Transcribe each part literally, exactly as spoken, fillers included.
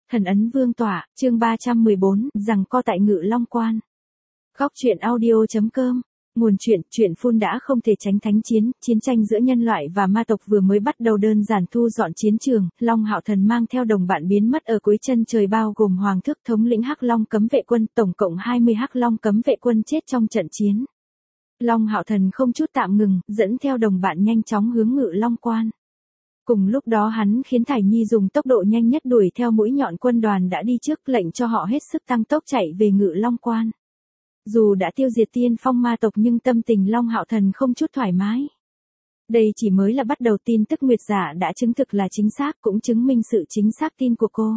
Thần ấn vương tọa, chương ba trăm mười bốn, rằng co tại Ngự Long Quan. Góc truyện audio.com. Nguồn truyện, truyện phun đã không thể tránh thánh chiến, chiến tranh giữa nhân loại và ma tộc vừa mới bắt đầu đơn giản thu dọn chiến trường, Long Hạo Thần mang theo đồng bạn biến mất ở cuối chân trời bao gồm Hoàng Thước thống lĩnh Hắc Long cấm vệ quân, tổng cộng hai mươi Hắc Long cấm vệ quân chết trong trận chiến. Long Hạo Thần không chút tạm ngừng, dẫn theo đồng bạn nhanh chóng hướng Ngự Long Quan. Cùng lúc đó hắn khiến Thải Nhi dùng tốc độ nhanh nhất đuổi theo mũi nhọn quân đoàn đã đi trước, lệnh cho họ hết sức tăng tốc chạy về Ngự Long Quan. Dù đã tiêu diệt tiên phong ma tộc nhưng tâm tình Long Hạo Thần không chút thoải mái. Đây chỉ mới là bắt đầu, tin tức Nguyệt Giả đã chứng thực là chính xác, cũng chứng minh sự chính xác tin của cô.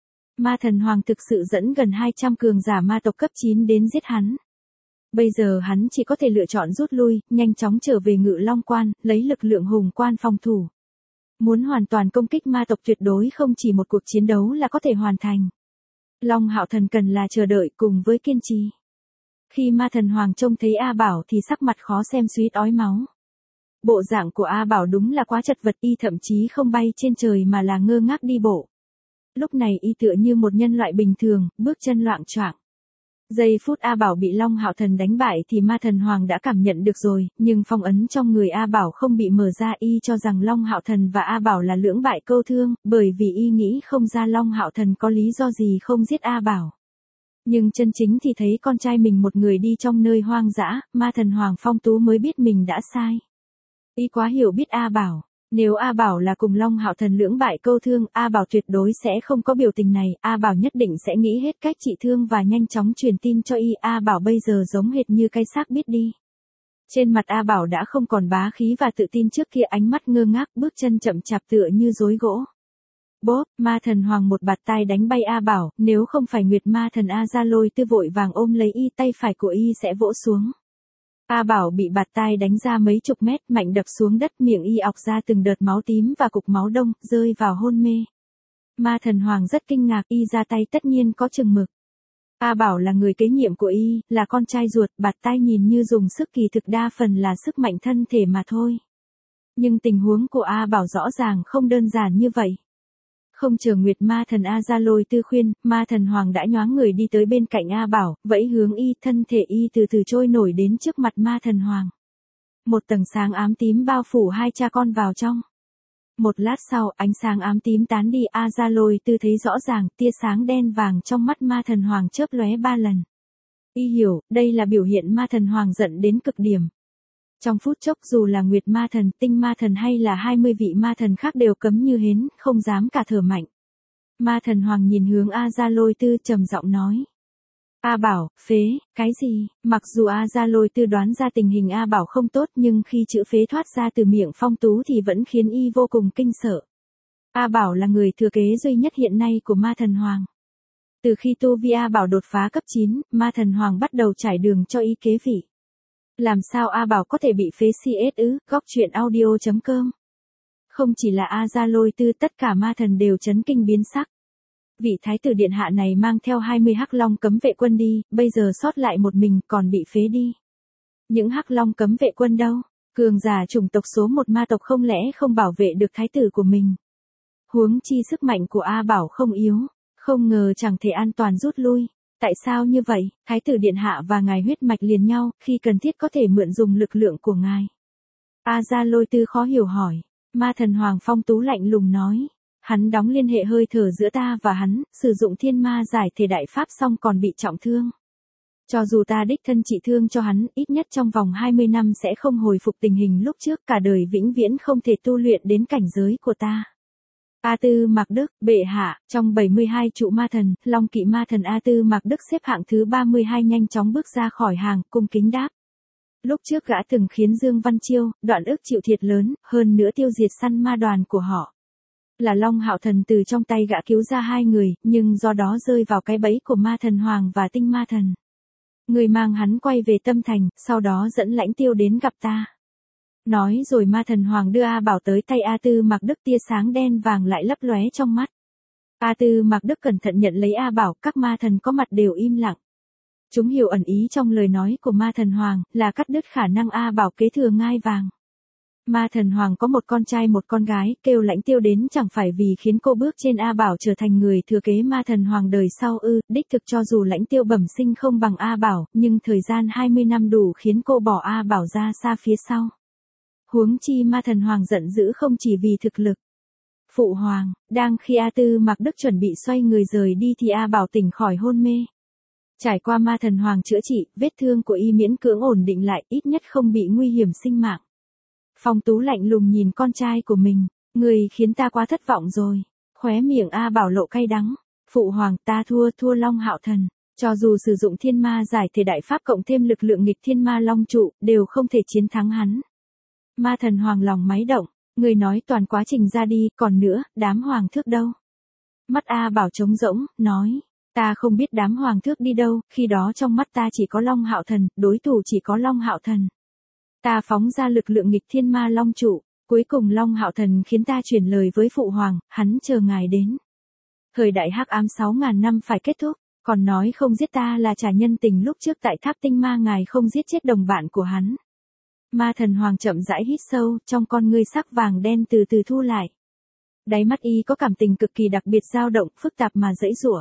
Ma Thần Hoàng thực sự dẫn gần hai trăm cường giả ma tộc cấp chín đến giết hắn. Bây giờ hắn chỉ có thể lựa chọn rút lui, nhanh chóng trở về Ngự Long Quan, lấy lực lượng hùng quan phòng thủ. Muốn hoàn toàn công kích ma tộc tuyệt đối không chỉ một cuộc chiến đấu là có thể hoàn thành. Long Hạo Thần cần là chờ đợi cùng với kiên trì. Khi Ma Thần Hoàng trông thấy A Bảo thì sắc mặt khó xem suýt ói máu. Bộ dạng của A Bảo đúng là quá chật vật, y thậm chí không bay trên trời mà là ngơ ngác đi bộ. Lúc này y tựa như một nhân loại bình thường, bước chân loạng choạng. Giây phút A Bảo bị Long Hạo Thần đánh bại thì Ma Thần Hoàng đã cảm nhận được rồi, nhưng phong ấn trong người A Bảo không bị mở ra, y cho rằng Long Hạo Thần và A Bảo là lưỡng bại câu thương, bởi vì y nghĩ không ra Long Hạo Thần có lý do gì không giết A Bảo. Nhưng chân chính thì thấy con trai mình một người đi trong nơi hoang dã, Ma Thần Hoàng Phong Tú mới biết mình đã sai. Y quá hiểu biết A Bảo. Nếu A Bảo là cùng Long Hạo Thần lưỡng bại câu thương, A Bảo tuyệt đối sẽ không có biểu tình này, A Bảo nhất định sẽ nghĩ hết cách trị thương và nhanh chóng truyền tin cho y. A Bảo bây giờ giống hệt như cái xác biết đi. Trên mặt A Bảo đã không còn bá khí và tự tin trước kia, ánh mắt ngơ ngác, bước chân chậm chạp tựa như rối gỗ. Bốp, Ma Thần Hoàng một bạt tai đánh bay A Bảo, nếu không phải Nguyệt Ma Thần A Gia Lôi Tư vội vàng ôm lấy y, tay phải của y sẽ vỗ xuống. A Bảo bị bạt tai đánh ra mấy chục mét, mạnh đập xuống đất, miệng y ọc ra từng đợt máu tím và cục máu đông, rơi vào hôn mê. Ma Thần Hoàng rất kinh ngạc, y ra tay tất nhiên có chừng mực. A Bảo là người kế nhiệm của y, là con trai ruột, bạt tai nhìn như dùng sức kỳ thực đa phần là sức mạnh thân thể mà thôi. Nhưng tình huống của A Bảo rõ ràng không đơn giản như vậy. Không chờ Nguyệt Ma Thần A Gia Lôi Tư khuyên, Ma Thần Hoàng đã nhoáng người đi tới bên cạnh A Bảo, vẫy hướng y, thân thể y từ từ trôi nổi đến trước mặt Ma Thần Hoàng. Một tầng sáng ám tím bao phủ hai cha con vào trong. Một lát sau, ánh sáng ám tím tán đi, A Gia Lôi Tư thấy rõ ràng, tia sáng đen vàng trong mắt Ma Thần Hoàng chớp lóe ba lần. Y hiểu, đây là biểu hiện Ma Thần Hoàng giận đến cực điểm. Trong phút chốc dù là Nguyệt Ma Thần, Tinh Ma Thần hay là hai mươi vị ma thần khác đều cấm như hến, không dám cả thở mạnh. Ma Thần Hoàng nhìn hướng A Gia Lôi Tư trầm giọng nói. A Bảo, phế, cái gì? Mặc dù A Gia Lôi Tư đoán ra tình hình A Bảo không tốt nhưng khi chữ phế thoát ra từ miệng Phong Tú thì vẫn khiến y vô cùng kinh sợ. A Bảo là người thừa kế duy nhất hiện nay của Ma Thần Hoàng. Từ khi tu vi A Bảo đột phá cấp chín, Ma Thần Hoàng bắt đầu trải đường cho y kế vị. Làm sao A Bảo có thể bị phế xê ét ư? Góc truyện audio.com. Không chỉ là A Gia Lôi Tư, tất cả ma thần đều chấn kinh biến sắc. Vị thái tử điện hạ này mang theo hai mươi Hắc Long cấm vệ quân đi, bây giờ sót lại một mình còn bị phế đi. Những Hắc Long cấm vệ quân đâu? Cường giả chủng tộc số một ma tộc không lẽ không bảo vệ được thái tử của mình? Huống chi sức mạnh của A Bảo không yếu, không ngờ chẳng thể an toàn rút lui. Tại sao như vậy? Thái tử điện hạ và ngài huyết mạch liền nhau, khi cần thiết có thể mượn dùng lực lượng của ngài. A Gia Lôi Tư khó hiểu hỏi. Ma Thần Hoàng Phong Tú lạnh lùng nói. Hắn đóng liên hệ hơi thở giữa ta và hắn, sử dụng thiên ma giải thể đại pháp xong còn bị trọng thương. Cho dù ta đích thân trị thương cho hắn, ít nhất trong vòng hai mươi năm sẽ không hồi phục tình hình lúc trước, cả đời vĩnh viễn không thể tu luyện đến cảnh giới của ta. A Tư Mạc Đức, bệ hạ, trong bảy mươi hai trụ ma thần, Long Kỵ Ma Thần A Tư Mạc Đức xếp hạng thứ ba mươi hai nhanh chóng bước ra khỏi hàng, cung kính đáp. Lúc trước gã từng khiến Dương Văn Chiêu, Đoạn Ức chịu thiệt lớn, hơn nữa tiêu diệt săn ma đoàn của họ. Là Long Hạo Thần từ trong tay gã cứu ra hai người, nhưng do đó rơi vào cái bẫy của Ma Thần Hoàng và Tinh Ma Thần. Người mang hắn quay về Tâm Thành, sau đó dẫn Lãnh Tiêu đến gặp ta. Nói rồi Ma Thần Hoàng đưa A Bảo tới tay A Tư Mạc Đức, tia sáng đen vàng lại lấp lóe trong mắt. A Tư Mạc Đức cẩn thận nhận lấy A Bảo, các ma thần có mặt đều im lặng. Chúng hiểu ẩn ý trong lời nói của Ma Thần Hoàng, là cắt đứt khả năng A Bảo kế thừa ngai vàng. Ma Thần Hoàng có một con trai một con gái, kêu Lãnh Tiêu đến chẳng phải vì khiến cô bước trên A Bảo trở thành người thừa kế Ma Thần Hoàng đời sau ư, đích thực cho dù Lãnh Tiêu bẩm sinh không bằng A Bảo, nhưng thời gian hai mươi năm đủ khiến cô bỏ A Bảo ra xa phía sau. Huống chi Ma Thần Hoàng giận dữ không chỉ vì thực lực. Phụ Hoàng, đang khi A Tư Mạc Đức chuẩn bị xoay người rời đi thì A Bảo tỉnh khỏi hôn mê. Trải qua Ma Thần Hoàng chữa trị, vết thương của y miễn cưỡng ổn định lại, ít nhất không bị nguy hiểm sinh mạng. Phong Tú lạnh lùng nhìn con trai của mình, người khiến ta quá thất vọng rồi. Khóe miệng A Bảo lộ cay đắng. Phụ Hoàng, ta thua, thua Long Hạo Thần. Cho dù sử dụng thiên ma giải thể đại pháp cộng thêm lực lượng nghịch thiên ma long trụ, đều không thể chiến thắng hắn. Ma Thần Hoàng lòng máy động, người nói toàn quá trình ra đi, còn nữa, đám hoàng thước đâu? Mắt A Bảo trống rỗng, nói, ta không biết đám hoàng thước đi đâu, khi đó trong mắt ta chỉ có Long Hạo Thần, đối thủ chỉ có Long Hạo Thần. Ta phóng ra lực lượng nghịch thiên ma long trụ, cuối cùng Long Hạo Thần khiến ta chuyển lời với Phụ Hoàng, hắn chờ ngài đến. Thời đại hắc ám sáu ngàn năm phải kết thúc, còn nói không giết ta là trả nhân tình lúc trước tại tháp tinh ma ngài không giết chết đồng bạn của hắn. Ma Thần Hoàng chậm rãi hít sâu, trong con ngươi sắc vàng đen từ từ thu lại. Đáy mắt y có cảm tình cực kỳ đặc biệt dao động, phức tạp mà dãy giụa.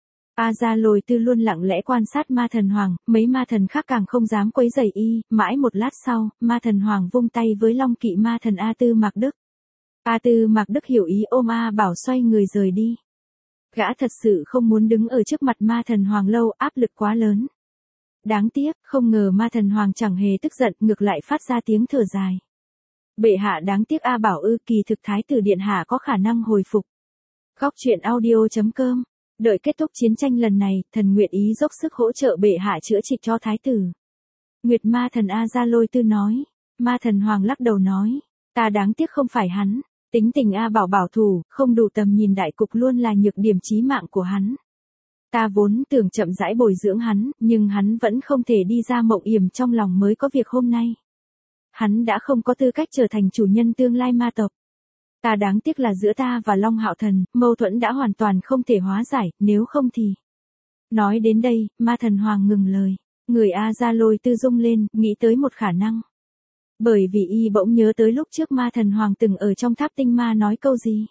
A Gia Lôi Tư luôn lặng lẽ quan sát Ma Thần Hoàng, mấy ma thần khác càng không dám quấy rầy y, mãi một lát sau, Ma Thần Hoàng vung tay với Long Kỵ ma thần A Tư Mạc Đức. A Tư Mạc Đức hiểu ý ôm A Bảo xoay người rời đi. Gã thật sự không muốn đứng ở trước mặt Ma Thần Hoàng lâu, áp lực quá lớn. Đáng tiếc, không ngờ Ma Thần Hoàng chẳng hề tức giận, ngược lại phát ra tiếng thở dài. Bệ hạ đáng tiếc A Bảo ư, kỳ thực Thái tử điện hạ có khả năng hồi phục. Góc truyện audio chấm com. Đợi kết thúc chiến tranh lần này, thần nguyện ý dốc sức hỗ trợ bệ hạ chữa trị cho thái tử. Nguyệt ma thần A Gia Lôi Tư nói. Ma Thần Hoàng lắc đầu nói. Ta đáng tiếc không phải hắn. Tính tình A Bảo bảo thủ, không đủ tầm nhìn đại cục luôn là nhược điểm chí mạng của hắn. Ta vốn tưởng chậm rãi bồi dưỡng hắn, nhưng hắn vẫn không thể đi ra mộng yểm trong lòng mới có việc hôm nay. Hắn đã không có tư cách trở thành chủ nhân tương lai ma tộc. Ta đáng tiếc là giữa ta và Long Hạo Thần, mâu thuẫn đã hoàn toàn không thể hóa giải, nếu không thì... Nói đến đây, Ma Thần Hoàng ngừng lời. Người A Gia Lôi Tư rung lên, nghĩ tới một khả năng. Bởi vì y bỗng nhớ tới lúc trước Ma Thần Hoàng từng ở trong tháp tinh ma nói câu gì.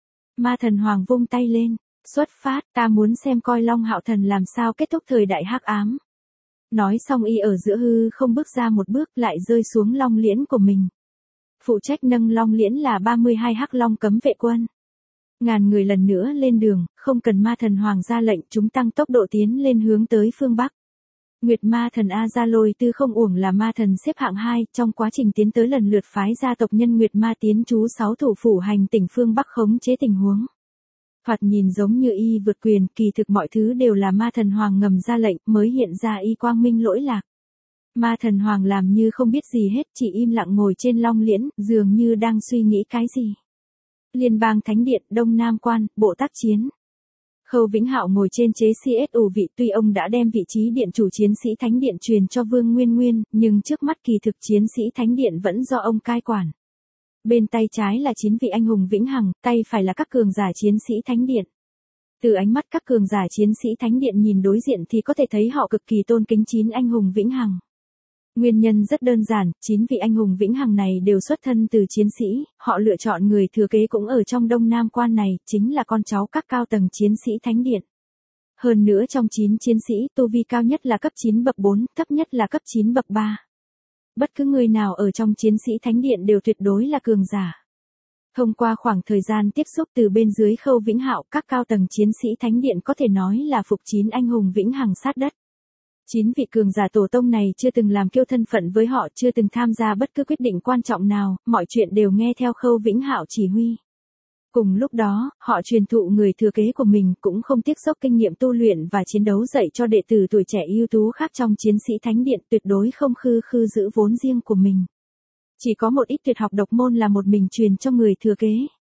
Ma Thần Hoàng vung tay lên. Xuất phát, ta muốn xem coi Long Hạo Thần làm sao kết thúc thời đại hắc ám. Nói xong y ở giữa hư không bước ra một bước lại rơi xuống long liễn của mình. Phụ trách nâng long liễn là ba mươi hai hắc long cấm vệ quân. Ngàn người lần nữa lên đường, không cần Ma Thần Hoàng ra lệnh, chúng tăng tốc độ tiến lên hướng tới phương Bắc. Nguyệt ma thần A Gia Lôi Tư không uổng là ma thần xếp hạng hai, trong quá trình tiến tới lần lượt phái gia tộc nhân Nguyệt ma tiến trú sáu thủ phủ hành tỉnh phương Bắc khống chế tình huống. Thoạt nhìn giống như y vượt quyền, kỳ thực mọi thứ đều là Ma Thần Hoàng ngầm ra lệnh mới hiện ra y quang minh lỗi lạc. Ma Thần Hoàng làm như không biết gì hết, chỉ im lặng ngồi trên long liễn, dường như đang suy nghĩ cái gì. Liên bang Thánh Điện, Đông Nam Quan, Bộ tác chiến. Khâu Vĩnh Hạo ngồi trên chế xê ét u vị, tuy ông đã đem vị trí điện chủ chiến sĩ Thánh Điện truyền cho Vương Nguyên Nguyên, nhưng trước mắt kỳ thực chiến sĩ Thánh Điện vẫn do ông cai quản. Bên tay trái là chín vị anh hùng vĩnh hằng, tay phải là các cường giả chiến sĩ Thánh Điện. Từ ánh mắt các cường giả chiến sĩ Thánh Điện nhìn đối diện thì có thể thấy họ cực kỳ tôn kính chín anh hùng vĩnh hằng. Nguyên nhân rất đơn giản, chín vị anh hùng vĩnh hằng này đều xuất thân từ chiến sĩ, họ lựa chọn người thừa kế cũng ở trong Đông Nam Quan này, chính là con cháu các cao tầng chiến sĩ Thánh Điện. Hơn nữa trong chín chiến sĩ, tu vi cao nhất là cấp chín bậc bốn, thấp nhất là cấp chín bậc ba. Bất cứ người nào ở trong chiến sĩ Thánh Điện đều tuyệt đối là cường giả. Thông qua khoảng thời gian tiếp xúc từ bên dưới Khâu Vĩnh Hạo, các cao tầng chiến sĩ Thánh Điện có thể nói là phục chín anh hùng vĩnh hằng sát đất. Chín vị cường giả tổ tông này chưa từng làm kiêu thân phận với họ, chưa từng tham gia bất cứ quyết định quan trọng nào, mọi chuyện đều nghe theo Khâu Vĩnh Hạo chỉ huy. Cùng lúc đó, họ truyền thụ người thừa kế của mình cũng không tiếc dốc kinh nghiệm tu luyện và chiến đấu dạy cho đệ tử tuổi trẻ ưu tú khác trong chiến sĩ Thánh Điện, tuyệt đối không khư khư giữ vốn riêng của mình. Chỉ có một ít tuyệt học độc môn là một mình truyền cho người thừa kế.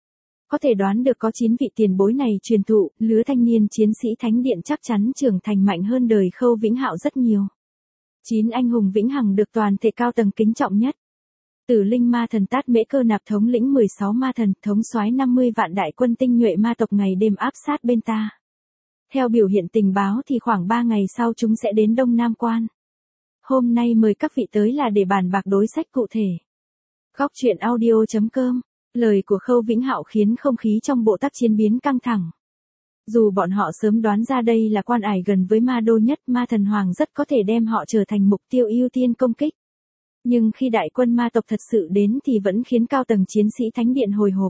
Có thể đoán được có chín vị tiền bối này truyền thụ, lứa thanh niên chiến sĩ Thánh Điện chắc chắn trưởng thành mạnh hơn đời Khâu Vĩnh Hạo rất nhiều. Chín anh hùng vĩnh hằng được toàn thể cao tầng kính trọng nhất. Tử Linh ma thần Tát Mễ Cơ Nạp thống lĩnh mười sáu ma thần, thống soái năm mươi vạn đại quân tinh nhuệ ma tộc ngày đêm áp sát bên ta. Theo biểu hiện tình báo thì khoảng ba ngày sau chúng sẽ đến Đông Nam Quan. Hôm nay mời các vị tới là để bàn bạc đối sách cụ thể. Góc truyện audio chấm com. Lời của Khâu Vĩnh Hạo khiến không khí trong bộ tác chiến biến căng thẳng. Dù bọn họ sớm đoán ra đây là quan ải gần với ma đô nhất, ma thần hoàng rất có thể đem họ trở thành mục tiêu ưu tiên công kích. Nhưng khi đại quân ma tộc thật sự đến thì vẫn khiến cao tầng chiến sĩ thánh điện hồi hộp.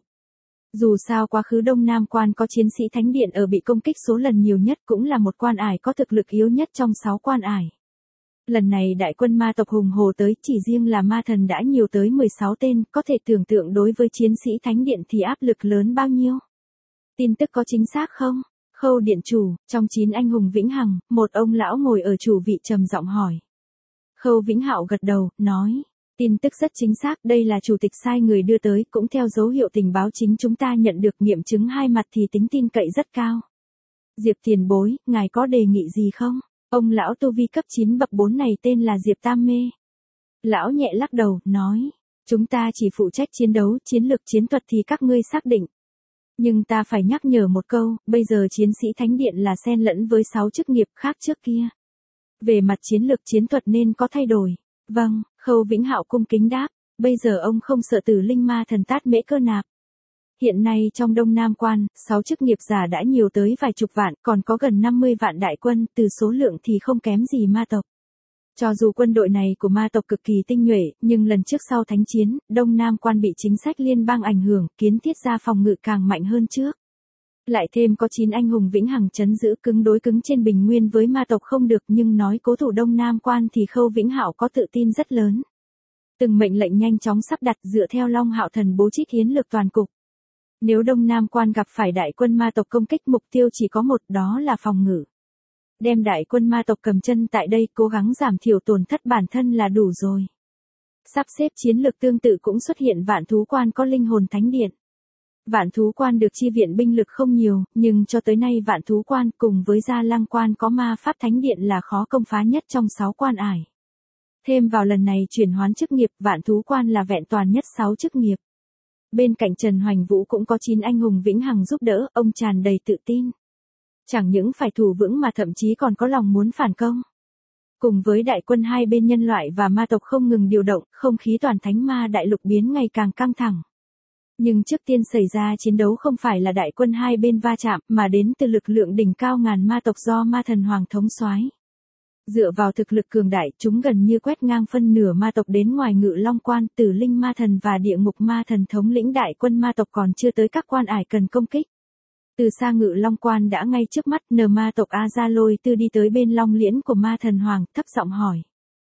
Dù sao quá khứ Đông Nam Quan có chiến sĩ thánh điện ở bị công kích số lần nhiều nhất, cũng là một quan ải có thực lực yếu nhất trong sáu quan ải. Lần này đại quân ma tộc hùng hồ tới, chỉ riêng là ma thần đã nhiều tới mười sáu tên, có thể tưởng tượng đối với chiến sĩ thánh điện thì áp lực lớn bao nhiêu. Tin tức có chính xác không? Khâu điện chủ, trong chín anh hùng vĩnh hằng, một ông lão ngồi ở chủ vị trầm giọng hỏi. Khâu Vĩnh Hạo gật đầu, nói, tin tức rất chính xác, đây là chủ tịch sai người đưa tới, cũng theo dấu hiệu tình báo chính chúng ta nhận được, nghiệm chứng hai mặt thì tính tin cậy rất cao. Diệp tiền bối, ngài có đề nghị gì không? Ông lão tu vi cấp chín bậc bốn này tên là Diệp Tam Mê. Lão nhẹ lắc đầu, nói, chúng ta chỉ phụ trách chiến đấu, chiến lược chiến thuật thì các ngươi xác định. Nhưng ta phải nhắc nhở một câu, bây giờ chiến sĩ thánh điện là xen lẫn với sáu chức nghiệp khác trước kia. Về mặt chiến lược chiến thuật nên có thay đổi. Vâng, Khâu Vĩnh Hạo cung kính đáp, bây giờ ông không sợ Tử Linh Ma Thần Tát Mễ Cơ nạp. Hiện nay trong Đông Nam Quan, sáu chức nghiệp giả đã nhiều tới vài chục vạn, còn có gần năm mươi vạn đại quân, từ số lượng thì không kém gì ma tộc. Cho dù quân đội này của ma tộc cực kỳ tinh nhuệ, nhưng lần trước sau thánh chiến, Đông Nam Quan bị chính sách liên bang ảnh hưởng, kiến thiết ra phòng ngự càng mạnh hơn trước. Lại thêm có chín anh hùng vĩnh hằng trấn giữ cứng đối cứng trên bình nguyên với ma tộc không được, nhưng nói cố thủ Đông Nam Quan thì Khâu Vĩnh Hạo có tự tin rất lớn. Từng mệnh lệnh nhanh chóng sắp đặt dựa theo Long Hạo Thần bố trí chiến lược toàn cục. Nếu Đông Nam Quan gặp phải đại quân ma tộc công kích, mục tiêu chỉ có một, đó là phòng ngự. Đem đại quân ma tộc cầm chân tại đây, cố gắng giảm thiểu tổn thất bản thân là đủ rồi. Sắp xếp chiến lược tương tự cũng xuất hiện Vạn Thú Quan có linh hồn thánh điện. Vạn Thú Quan được chi viện binh lực không nhiều, nhưng cho tới nay Vạn Thú Quan cùng với Gia Lăng Quan có ma pháp thánh điện là khó công phá nhất trong sáu quan ải. Thêm vào lần này chuyển hoán chức nghiệp, Vạn Thú Quan là vẹn toàn nhất sáu chức nghiệp. Bên cạnh Trần Hoành Vũ cũng có chín anh hùng vĩnh hằng giúp đỡ, ông tràn đầy tự tin. Chẳng những phải thủ vững mà thậm chí còn có lòng muốn phản công. Cùng với đại quân hai bên nhân loại và ma tộc không ngừng điều động, không khí toàn thánh ma đại lục biến ngày càng căng thẳng. Nhưng trước tiên xảy ra chiến đấu không phải là đại quân hai bên va chạm, mà đến từ lực lượng đỉnh cao ngàn ma tộc do ma thần hoàng thống soái. Dựa vào thực lực cường đại, chúng gần như quét ngang phân nửa ma tộc đến ngoài Ngự Long Quan, Tử Linh Ma Thần và Địa Ngục Ma Thần thống lĩnh đại quân ma tộc còn chưa tới các quan ải cần công kích. Từ xa Ngự Long Quan đã ngay trước mắt, nờ ma tộc A Gia Lôi Tư đi tới bên long liễn của ma thần hoàng, thấp giọng hỏi.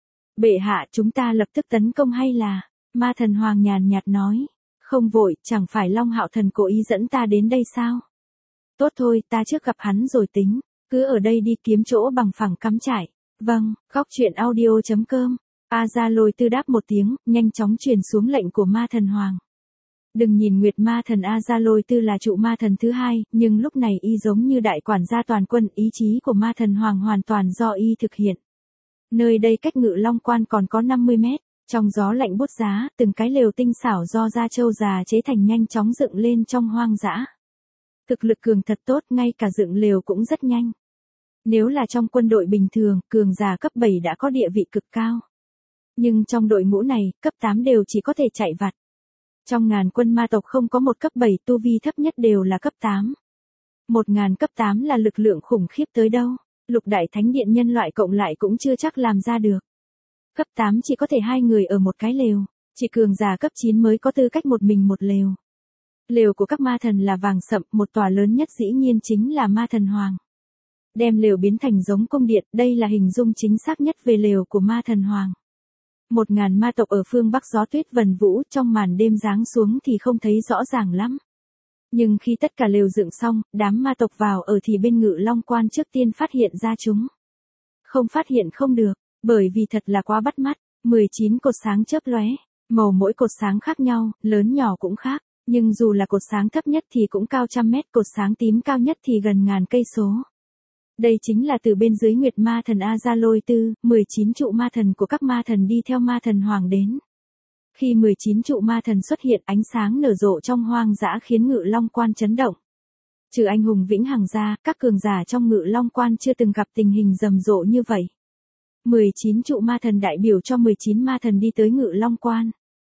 Bệ hạ, chúng ta lập tức tấn công hay là? Ma thần hoàng nhàn nhạt nói. Không vội, chẳng phải Long Hạo Thần cố ý dẫn ta đến đây sao? Tốt thôi, ta trước gặp hắn rồi tính, cứ ở đây đi kiếm chỗ bằng phẳng cắm trại. Vâng, góc truyện audio chấm com. A Gia Lôi Tư đáp một tiếng, nhanh chóng truyền xuống lệnh của ma thần hoàng. Đừng nhìn Nguyệt Ma Thần A Gia Lôi Tư là trụ ma thần thứ hai, nhưng lúc này y giống như đại quản gia toàn quân, ý chí của ma thần hoàng hoàn toàn do y thực hiện. Nơi đây cách Ngự Long Quan còn có năm mươi mét, trong gió lạnh buốt giá, từng cái lều tinh xảo do da trâu già chế thành nhanh chóng dựng lên trong hoang dã. Thực lực cường thật tốt, ngay cả dựng lều cũng rất nhanh. Nếu là trong quân đội bình thường, cường giả cấp bảy đã có địa vị cực cao. Nhưng trong đội ngũ này, cấp tám đều chỉ có thể chạy vặt. Trong ngàn quân ma tộc không có một cấp bảy, tu vi thấp nhất đều là cấp tám. Một ngàn cấp tám là lực lượng khủng khiếp tới đâu, lục đại thánh điện nhân loại cộng lại cũng chưa chắc làm ra được. Cấp tám chỉ có thể hai người ở một cái lều, chỉ cường giả cấp chín mới có tư cách một mình một lều. Lều của các ma thần là vàng sậm, một tòa lớn nhất dĩ nhiên chính là ma thần hoàng. Đem lều biến thành giống cung điện, đây là hình dung chính xác nhất về lều của ma thần hoàng. Một ngàn ma tộc ở phương Bắc gió tuyết vần vũ, trong màn đêm giáng xuống thì không thấy rõ ràng lắm. Nhưng khi tất cả lều dựng xong, đám ma tộc vào ở thì bên Ngự Long Quan trước tiên phát hiện ra chúng. Không phát hiện không được, bởi vì thật là quá bắt mắt. mười chín cột sáng chớp lóe, màu mỗi cột sáng khác nhau, lớn nhỏ cũng khác, nhưng dù là cột sáng thấp nhất thì cũng cao trăm mét, cột sáng tím cao nhất thì gần ngàn cây số. Đây chính là từ bên dưới Nguyệt Ma Thần A Gia Lôi Tư, mười chín trụ ma thần của các ma thần đi theo ma thần hoàng đến. Khi mười chín trụ ma thần xuất hiện, ánh sáng nở rộ trong hoang dã khiến Ngự Long Quan chấn động. Trừ anh hùng vĩnh hằng ra, các cường giả trong Ngự Long Quan chưa từng gặp tình hình rầm rộ như vậy. mười chín trụ ma thần đại biểu cho mười chín ma thần đi tới Ngự Long Quan.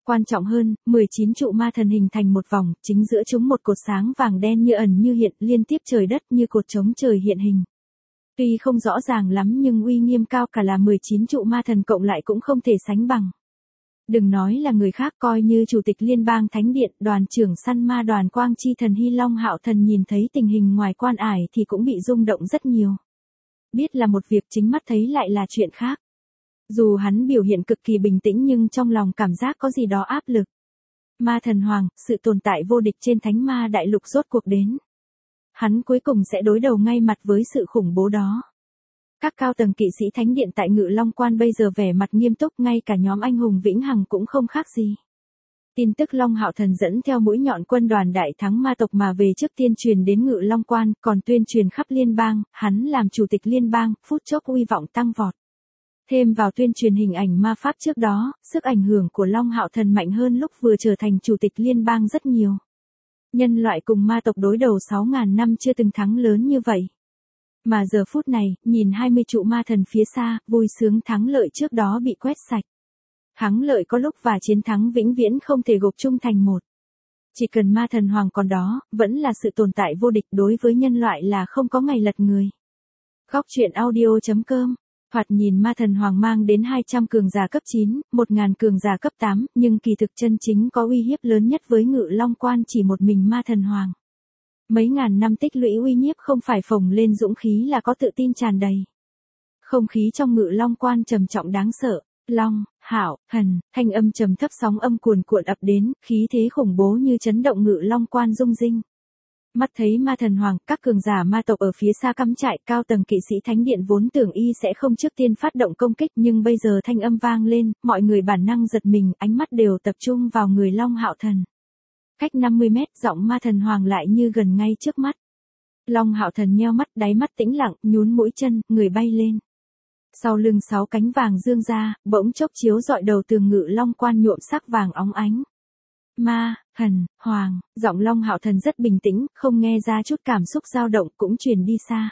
Quan trọng hơn, mười chín trụ ma thần hình thành một vòng, chính giữa chúng một cột sáng vàng đen như ẩn như hiện, liên tiếp trời đất như cột trống trời hiện hình. Tuy không rõ ràng lắm nhưng uy nghiêm cao cả là mười chín trụ ma thần cộng lại cũng không thể sánh bằng. Đừng nói là người khác, coi như Chủ tịch Liên bang Thánh Điện, đoàn trưởng săn ma đoàn Quang Chi Thần Hy Long Hạo Thần nhìn thấy tình hình ngoài quan ải thì cũng bị rung động rất nhiều. Biết là một việc, chính mắt thấy lại là chuyện khác. Dù hắn biểu hiện cực kỳ bình tĩnh nhưng trong lòng cảm giác có gì đó áp lực. Ma thần hoàng, sự tồn tại vô địch trên thánh ma đại lục rốt cuộc đến. Hắn cuối cùng sẽ đối đầu ngay mặt với sự khủng bố đó. Các cao tầng kỵ sĩ thánh điện tại Ngự Long Quan bây giờ vẻ mặt nghiêm túc, ngay cả nhóm anh hùng Vĩnh Hằng cũng không khác gì. Tin tức Long Hạo Thần dẫn theo mũi nhọn quân đoàn đại thắng ma tộc mà về trước tiên truyền đến Ngự Long Quan, còn tuyên truyền khắp liên bang, hắn làm chủ tịch liên bang, phút chốc uy vọng tăng vọt. Thêm vào tuyên truyền hình ảnh ma pháp trước đó, sức ảnh hưởng của Long Hạo Thần mạnh hơn lúc vừa trở thành chủ tịch liên bang rất nhiều. Nhân loại cùng ma tộc đối đầu sáu ngàn năm chưa từng thắng lớn như vậy. Mà giờ phút này, nhìn hai mươi trụ ma thần phía xa, vui sướng thắng lợi trước đó bị quét sạch. Thắng lợi có lúc và chiến thắng vĩnh viễn không thể gộp chung thành một. Chỉ cần ma thần hoàng còn đó, vẫn là sự tồn tại vô địch, đối với nhân loại là không có ngày lật người. Góc truyện audio chấm com. Thoạt nhìn ma thần hoàng mang đến hai trăm cường giả cấp chín, một nghìn cường giả cấp tám, nhưng kỳ thực chân chính có uy hiếp lớn nhất với Ngự Long Quan chỉ một mình ma thần hoàng. Mấy ngàn năm tích lũy uy nhiếp không phải phồng lên dũng khí là có tự tin tràn đầy. Không khí trong Ngự Long Quan trầm trọng đáng sợ. Long, Hạo, Thần, thanh âm trầm thấp sóng âm cuồn cuộn ập đến, khí thế khủng bố như chấn động Ngự Long Quan rung rinh. Mắt thấy ma thần hoàng, các cường giả ma tộc ở phía xa cắm trại, cao tầng kỵ sĩ thánh điện vốn tưởng y sẽ không trước tiên phát động công kích, nhưng bây giờ thanh âm vang lên, mọi người bản năng giật mình, ánh mắt đều tập trung vào người Long Hạo Thần. Cách năm mươi mét, giọng ma thần hoàng lại như gần ngay trước mắt. Long Hạo Thần nheo mắt, đáy mắt tĩnh lặng, nhún mũi chân, người bay lên. Sau lưng sáu cánh vàng dương ra, bỗng chốc chiếu rọi đầu tường Ngự Long Quan nhuộm sắc vàng óng ánh. Ma, thần, hoàng, giọng Long Hạo Thần rất bình tĩnh, không nghe ra chút cảm xúc dao động, cũng truyền đi xa.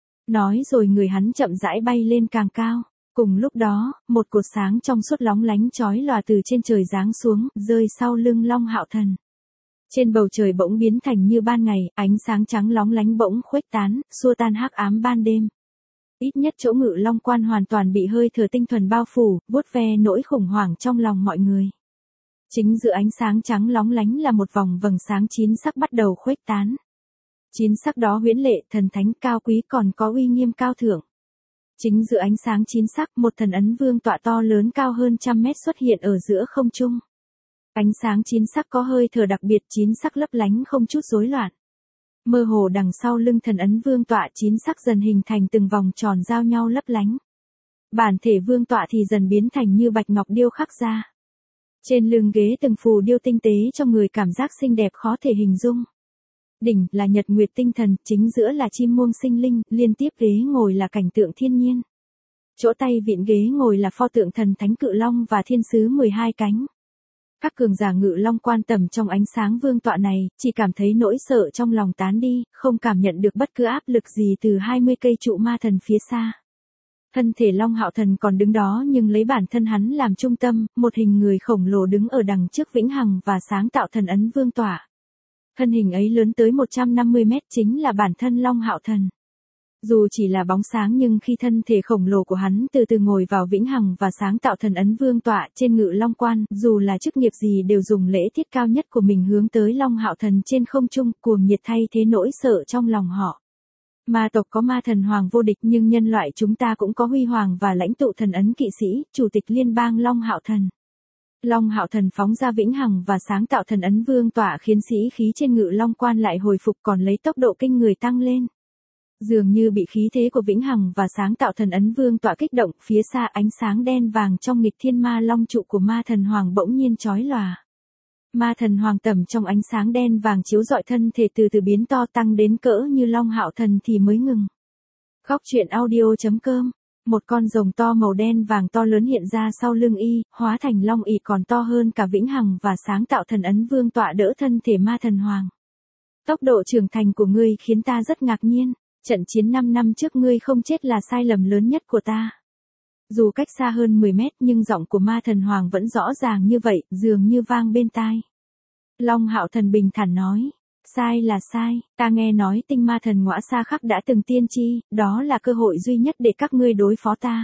Nói rồi người hắn chậm rãi bay lên càng cao. Cùng lúc đó, một cột sáng trong suốt lóng lánh chói lòa từ trên trời giáng xuống, rơi sau lưng Long Hạo Thần. Trên bầu trời bỗng biến thành như ban ngày, ánh sáng trắng lóng lánh bỗng khuếch tán, xua tan hắc ám ban đêm. Ít nhất chỗ Ngự Long Quan hoàn toàn bị hơi thở tinh thuần bao phủ, vuốt ve nỗi khủng hoảng trong lòng mọi người. Chính giữa ánh sáng trắng lóng lánh là một vòng vầng sáng chín sắc bắt đầu khuếch tán. Chín sắc đó huyễn lệ, thần thánh, cao quý, còn có uy nghiêm cao thượng. Chính giữa ánh sáng chín sắc, một thần ấn vương tọa to lớn cao hơn trăm mét xuất hiện ở giữa không trung. Ánh sáng chín sắc có hơi thở đặc biệt, chín sắc lấp lánh không chút rối loạn. Mơ hồ đằng sau lưng thần ấn vương tọa chín sắc dần hình thành từng vòng tròn giao nhau lấp lánh. Bản thể vương tọa thì dần biến thành như bạch ngọc điêu khắc ra. Trên lưng ghế từng phù điêu tinh tế cho người cảm giác xinh đẹp khó thể hình dung. Đỉnh là nhật nguyệt tinh thần, chính giữa là chim muông sinh linh, liên tiếp ghế ngồi là cảnh tượng thiên nhiên. Chỗ tay vịn ghế ngồi là pho tượng thần thánh cự long và thiên sứ mười hai cánh. Các cường giả Ngự Long Quan tầm trong ánh sáng vương tọa này, chỉ cảm thấy nỗi sợ trong lòng tán đi, không cảm nhận được bất cứ áp lực gì từ hai mươi cây trụ ma thần phía xa. Thân thể Long Hạo Thần còn đứng đó nhưng lấy bản thân hắn làm trung tâm, một hình người khổng lồ đứng ở đằng trước Vĩnh Hằng và sáng tạo thần ấn vương tọa. Thân hình ấy lớn tới một trăm năm mươi mét, chính là bản thân Long Hạo Thần. Dù chỉ là bóng sáng nhưng khi thân thể khổng lồ của hắn từ từ ngồi vào Vĩnh Hằng và sáng tạo thần ấn vương tọa trên Ngự Long Quan, dù là chức nghiệp gì đều dùng lễ tiết cao nhất của mình hướng tới Long Hạo Thần trên không trung, cuồng nhiệt thay thế nỗi sợ trong lòng họ. Ma tộc có ma thần hoàng vô địch nhưng nhân loại chúng ta cũng có huy hoàng và lãnh tụ thần ấn kỵ sĩ, chủ tịch liên bang Long Hạo Thần. Long Hạo Thần phóng ra Vĩnh Hằng và sáng tạo thần ấn vương tọa khiến sĩ khí trên Ngự Long Quan lại hồi phục, còn lấy tốc độ kinh người tăng lên. Dường như bị khí thế của Vĩnh Hằng và sáng tạo thần ấn vương tọa kích động, phía xa ánh sáng đen vàng trong nghịch thiên ma long trụ của ma thần hoàng bỗng nhiên chói lòa. Ma thần hoàng tầm trong ánh sáng đen vàng chiếu rọi, thân thể từ từ biến to tăng đến cỡ như Long Hạo Thần thì mới ngừng. Góc truyện audio chấm com. Một con rồng to màu đen vàng to lớn hiện ra sau lưng y, hóa thành long ỷ còn to hơn cả Vĩnh Hằng và sáng tạo thần ấn vương tọa đỡ thân thể ma thần hoàng. Tốc độ trưởng thành của ngươi khiến ta rất ngạc nhiên. Trận chiến năm năm trước ngươi không chết là sai lầm lớn nhất của ta. Dù cách xa hơn mười mét nhưng giọng của ma thần hoàng vẫn rõ ràng như vậy, dường như vang bên tai. Long Hạo Thần bình thản nói. Sai là sai, ta nghe nói tinh ma thần Ngõa Xa Khắc đã từng tiên tri, đó là cơ hội duy nhất để các ngươi đối phó ta.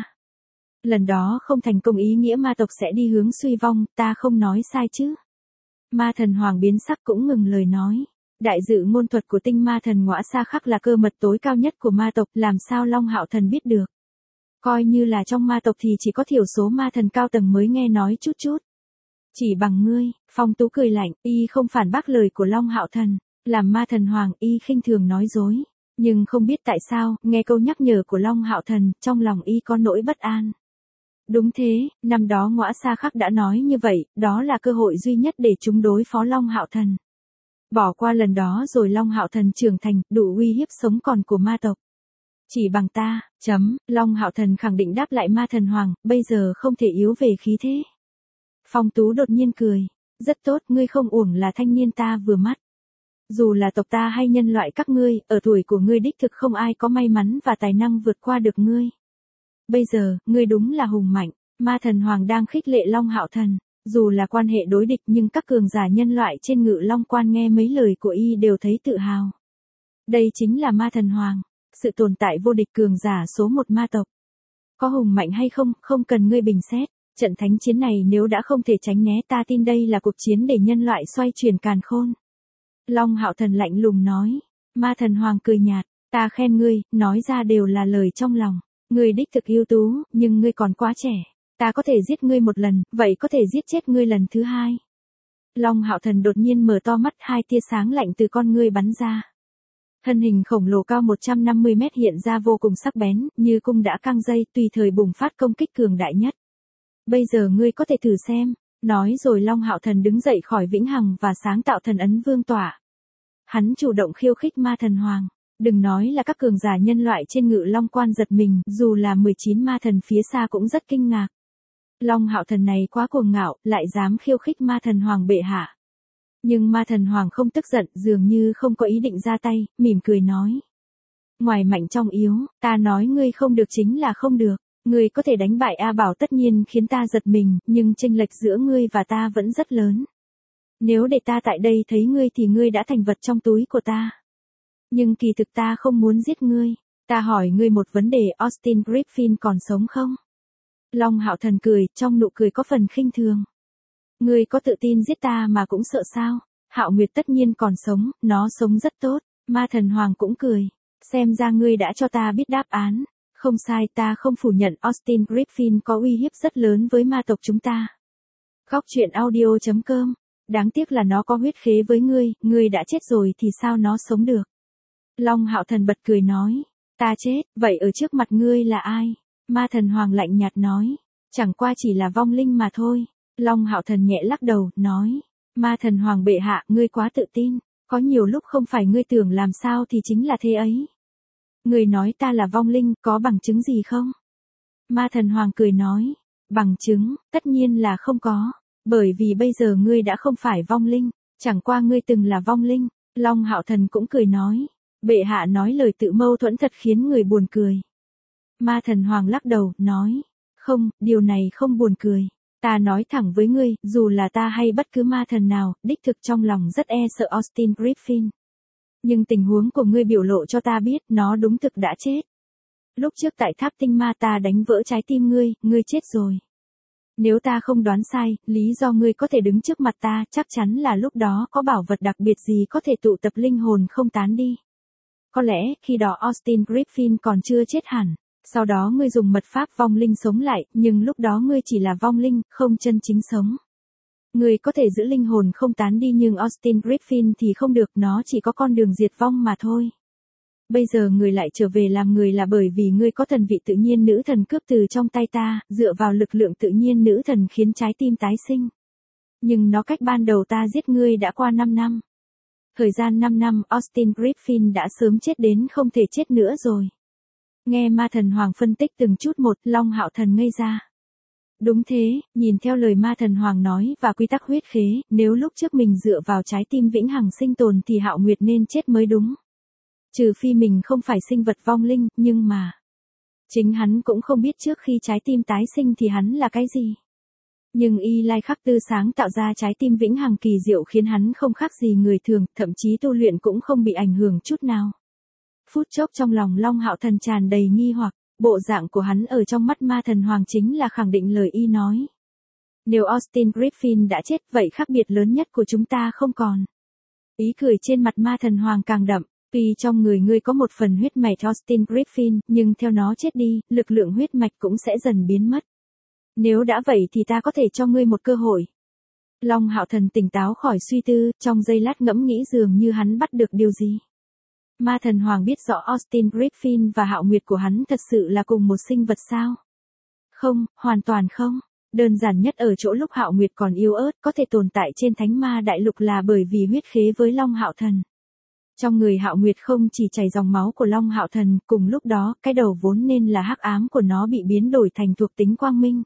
Lần đó không thành công ý nghĩa ma tộc sẽ đi hướng suy vong, ta không nói sai chứ. Ma thần hoàng biến sắc cũng ngừng lời nói. Đại dự ngôn thuật của tinh ma thần Ngõa Xa Khắc là cơ mật tối cao nhất của ma tộc, làm sao Long Hạo Thần biết được. Coi như là trong ma tộc thì chỉ có thiểu số ma thần cao tầng mới nghe nói chút chút. Chỉ bằng ngươi, Phong Tú cười lạnh, y không phản bác lời của Long Hạo Thần. Làm ma thần hoàng y khinh thường nói dối. Nhưng không biết tại sao, nghe câu nhắc nhở của Long Hạo Thần, trong lòng y có nỗi bất an. Đúng thế, năm đó Ngõa Xa Khắc đã nói như vậy, đó là cơ hội duy nhất để chúng đối phó Long Hạo Thần. Bỏ qua lần đó rồi Long Hạo Thần trưởng thành, đủ uy hiếp sống còn của ma tộc. Chỉ bằng ta, chấm, Long Hạo Thần khẳng định đáp lại ma thần hoàng, bây giờ không thể yếu về khí thế. Phong Tú đột nhiên cười. Rất tốt, ngươi không uổng là thanh niên ta vừa mắt. Dù là tộc ta hay nhân loại các ngươi, ở tuổi của ngươi đích thực không ai có may mắn và tài năng vượt qua được ngươi. Bây giờ, ngươi đúng là hùng mạnh, ma thần hoàng đang khích lệ Long Hạo Thần. Dù là quan hệ đối địch nhưng các cường giả nhân loại trên Ngự Long Quan nghe mấy lời của y đều thấy tự hào. Đây chính là ma thần hoàng, sự tồn tại vô địch cường giả số một ma tộc. Có hùng mạnh hay không, không cần ngươi bình xét. Trận thánh chiến này nếu đã không thể tránh né ta tin đây là cuộc chiến để nhân loại xoay chuyển càn khôn. Long Hạo Thần lạnh lùng nói. Ma thần hoàng cười nhạt, ta khen ngươi, nói ra đều là lời trong lòng. Ngươi đích thực ưu tú, nhưng ngươi còn quá trẻ. Ta có thể giết ngươi một lần, vậy có thể giết chết ngươi lần thứ hai. Long Hạo Thần đột nhiên mở to mắt, hai tia sáng lạnh từ con ngươi bắn ra. Thân hình khổng lồ cao một trăm năm mươi mét hiện ra vô cùng sắc bén, như cung đã căng dây, tùy thời bùng phát công kích cường đại nhất. Bây giờ ngươi có thể thử xem. Nói rồi Long Hạo Thần đứng dậy khỏi vĩnh hằng và sáng tạo thần ấn vương tỏa. Hắn chủ động khiêu khích ma thần hoàng. Đừng nói là các cường giả nhân loại trên Ngự Long Quan giật mình, dù là mười chín ma thần phía xa cũng rất kinh ngạc. Long Hạo Thần này quá cuồng ngạo, lại dám khiêu khích ma thần hoàng bệ hạ. Nhưng ma thần hoàng không tức giận, dường như không có ý định ra tay, mỉm cười nói. Ngoài mạnh trong yếu, ta nói ngươi không được chính là không được. Ngươi có thể đánh bại A Bảo tất nhiên khiến ta giật mình, nhưng chênh lệch giữa ngươi và ta vẫn rất lớn. Nếu để ta tại đây thấy ngươi thì ngươi đã thành vật trong túi của ta. Nhưng kỳ thực ta không muốn giết ngươi. Ta hỏi ngươi một vấn đề, Austin Griffin còn sống không? Long Hạo Thần cười, trong nụ cười có phần khinh thường. Ngươi có tự tin giết ta mà cũng sợ sao? Hạo Nguyệt tất nhiên còn sống, nó sống rất tốt. Ma thần hoàng cũng cười. Xem ra ngươi đã cho ta biết đáp án. Không sai, ta không phủ nhận Austin Griffin có uy hiếp rất lớn với ma tộc chúng ta. Góc truyện audio chấm com. Đáng tiếc là nó có huyết khế với ngươi, ngươi đã chết rồi thì sao nó sống được? Long Hạo Thần bật cười nói. Ta chết, vậy ở trước mặt ngươi là ai? Ma thần hoàng lạnh nhạt nói. Chẳng qua chỉ là vong linh mà thôi. Long Hạo Thần nhẹ lắc đầu, nói. Ma thần hoàng bệ hạ, ngươi quá tự tin. Có nhiều lúc không phải ngươi tưởng làm sao thì chính là thế ấy. Ngươi nói ta là vong linh, có bằng chứng gì không? Ma thần hoàng cười nói. Bằng chứng, tất nhiên là không có. Bởi vì bây giờ ngươi đã không phải vong linh. Chẳng qua ngươi từng là vong linh. Long Hạo Thần cũng cười nói. Bệ hạ nói lời tự mâu thuẫn thật khiến người buồn cười. Ma thần hoàng lắc đầu, nói. Không, điều này không buồn cười. Ta nói thẳng với ngươi, dù là ta hay bất cứ ma thần nào, đích thực trong lòng rất e sợ Austin Griffin. Nhưng tình huống của ngươi biểu lộ cho ta biết, nó đúng thực đã chết. Lúc trước tại tháp tinh ma ta đánh vỡ trái tim ngươi, ngươi chết rồi. Nếu ta không đoán sai, lý do ngươi có thể đứng trước mặt ta, chắc chắn là lúc đó có bảo vật đặc biệt gì có thể tụ tập linh hồn không tán đi. Có lẽ, khi đó Austin Griffin còn chưa chết hẳn. Sau đó ngươi dùng mật pháp vong linh sống lại, nhưng lúc đó ngươi chỉ là vong linh, không chân chính sống. Ngươi có thể giữ linh hồn không tán đi nhưng Austin Griffin thì không được, nó chỉ có con đường diệt vong mà thôi. Bây giờ ngươi lại trở về làm người là bởi vì ngươi có thần vị tự nhiên nữ thần cướp từ trong tay ta, dựa vào lực lượng tự nhiên nữ thần khiến trái tim tái sinh. Nhưng nó cách ban đầu ta giết ngươi đã qua năm năm. Thời gian năm năm, Austin Griffin đã sớm chết đến không thể chết nữa rồi. Nghe ma thần hoàng phân tích từng chút một, Long Hạo Thần ngây ra. Đúng thế, nhìn theo lời ma thần hoàng nói và quy tắc huyết khế, nếu lúc trước mình dựa vào trái tim vĩnh hằng sinh tồn thì Hạo Nguyệt nên chết mới đúng. Trừ phi mình không phải sinh vật vong linh, nhưng mà... Chính hắn cũng không biết trước khi trái tim tái sinh thì hắn là cái gì. Nhưng Y Lai Khắc Tư sáng tạo ra trái tim vĩnh hằng kỳ diệu khiến hắn không khác gì người thường, thậm chí tu luyện cũng không bị ảnh hưởng chút nào. Phút chốc trong lòng Long Hạo Thần tràn đầy nghi hoặc, bộ dạng của hắn ở trong mắt Ma Thần Hoàng chính là khẳng định lời Y nói. Nếu Austin Griffin đã chết vậy khác biệt lớn nhất của chúng ta không còn. Ý cười trên mặt Ma Thần Hoàng càng đậm, tuy trong người ngươi có một phần huyết mạch Austin Griffin, nhưng theo nó chết đi, lực lượng huyết mạch cũng sẽ dần biến mất. Nếu đã vậy thì ta có thể cho ngươi một cơ hội. Long Hạo Thần tỉnh táo khỏi suy tư, trong giây lát ngẫm nghĩ dường như hắn bắt được điều gì. Ma Thần Hoàng biết rõ Austin Griffin và Hạo Nguyệt của hắn thật sự là cùng một sinh vật sao? Không, hoàn toàn không. Đơn giản nhất ở chỗ lúc Hạo Nguyệt còn yếu ớt có thể tồn tại trên Thánh Ma Đại Lục là bởi vì huyết khế với Long Hạo Thần. Trong người Hạo Nguyệt không chỉ chảy dòng máu của Long Hạo Thần, cùng lúc đó, cái đầu vốn nên là hắc ám của nó bị biến đổi thành thuộc tính quang minh.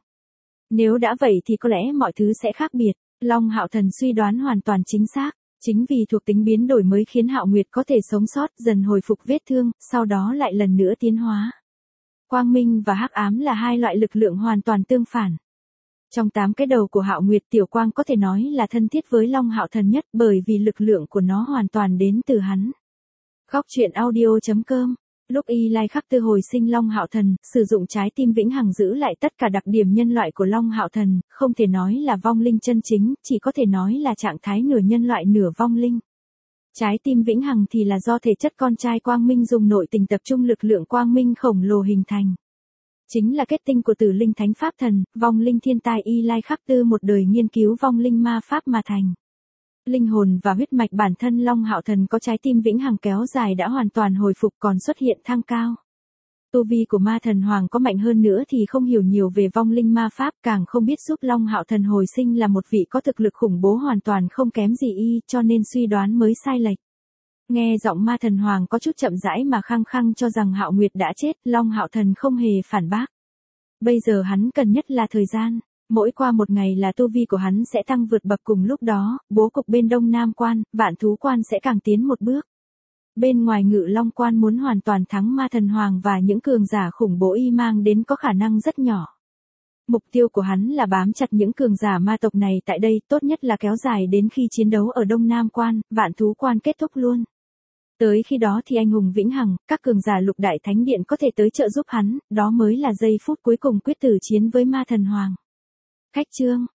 Nếu đã vậy thì có lẽ mọi thứ sẽ khác biệt. Long Hạo Thần suy đoán hoàn toàn chính xác. Chính vì thuộc tính biến đổi mới khiến Hạo Nguyệt có thể sống sót, dần hồi phục vết thương, sau đó lại lần nữa tiến hóa. Quang minh và hắc ám là hai loại lực lượng hoàn toàn tương phản. Trong tám cái đầu của Hạo Nguyệt, Tiểu Quang có thể nói là thân thiết với Long Hạo Thần nhất bởi vì lực lượng của nó hoàn toàn đến từ hắn. Góc truyện audio chấm com. Lúc Y Lai Khắc Tư hồi sinh Long Hạo Thần, sử dụng trái tim vĩnh hằng giữ lại tất cả đặc điểm nhân loại của Long Hạo Thần, không thể nói là vong linh chân chính, chỉ có thể nói là trạng thái nửa nhân loại nửa vong linh. Trái tim vĩnh hằng thì là do thể chất con trai quang minh dùng nội tình tập trung lực lượng quang minh khổng lồ hình thành. Chính là kết tinh của Tử Linh Thánh Pháp Thần, vong linh thiên tài Y Lai Khắc Tư một đời nghiên cứu vong linh ma pháp mà thành. Linh hồn và huyết mạch bản thân Long Hạo Thần có trái tim vĩnh hằng kéo dài đã hoàn toàn hồi phục còn xuất hiện thăng cao. Tu vi của Ma Thần Hoàng có mạnh hơn nữa thì không hiểu nhiều về vong linh ma pháp, càng không biết giúp Long Hạo Thần hồi sinh là một vị có thực lực khủng bố hoàn toàn không kém gì y, cho nên suy đoán mới sai lệch. Nghe giọng Ma Thần Hoàng có chút chậm rãi mà khăng khăng cho rằng Hạo Nguyệt đã chết, Long Hạo Thần không hề phản bác. Bây giờ hắn cần nhất là thời gian. Mỗi qua một ngày là tu vi của hắn sẽ tăng vượt bậc, cùng lúc đó, bố cục bên Đông Nam Quan, Vạn Thú Quan sẽ càng tiến một bước. Bên ngoài Ngự Long Quan muốn hoàn toàn thắng Ma Thần Hoàng và những cường giả khủng bố y mang đến có khả năng rất nhỏ. Mục tiêu của hắn là bám chặt những cường giả ma tộc này tại đây, tốt nhất là kéo dài đến khi chiến đấu ở Đông Nam Quan, Vạn Thú Quan kết thúc luôn. Tới khi đó thì anh hùng vĩnh hằng, các cường giả Lục Đại Thánh Điện có thể tới trợ giúp hắn, đó mới là giây phút cuối cùng quyết tử chiến với Ma Thần Hoàng. Khách chương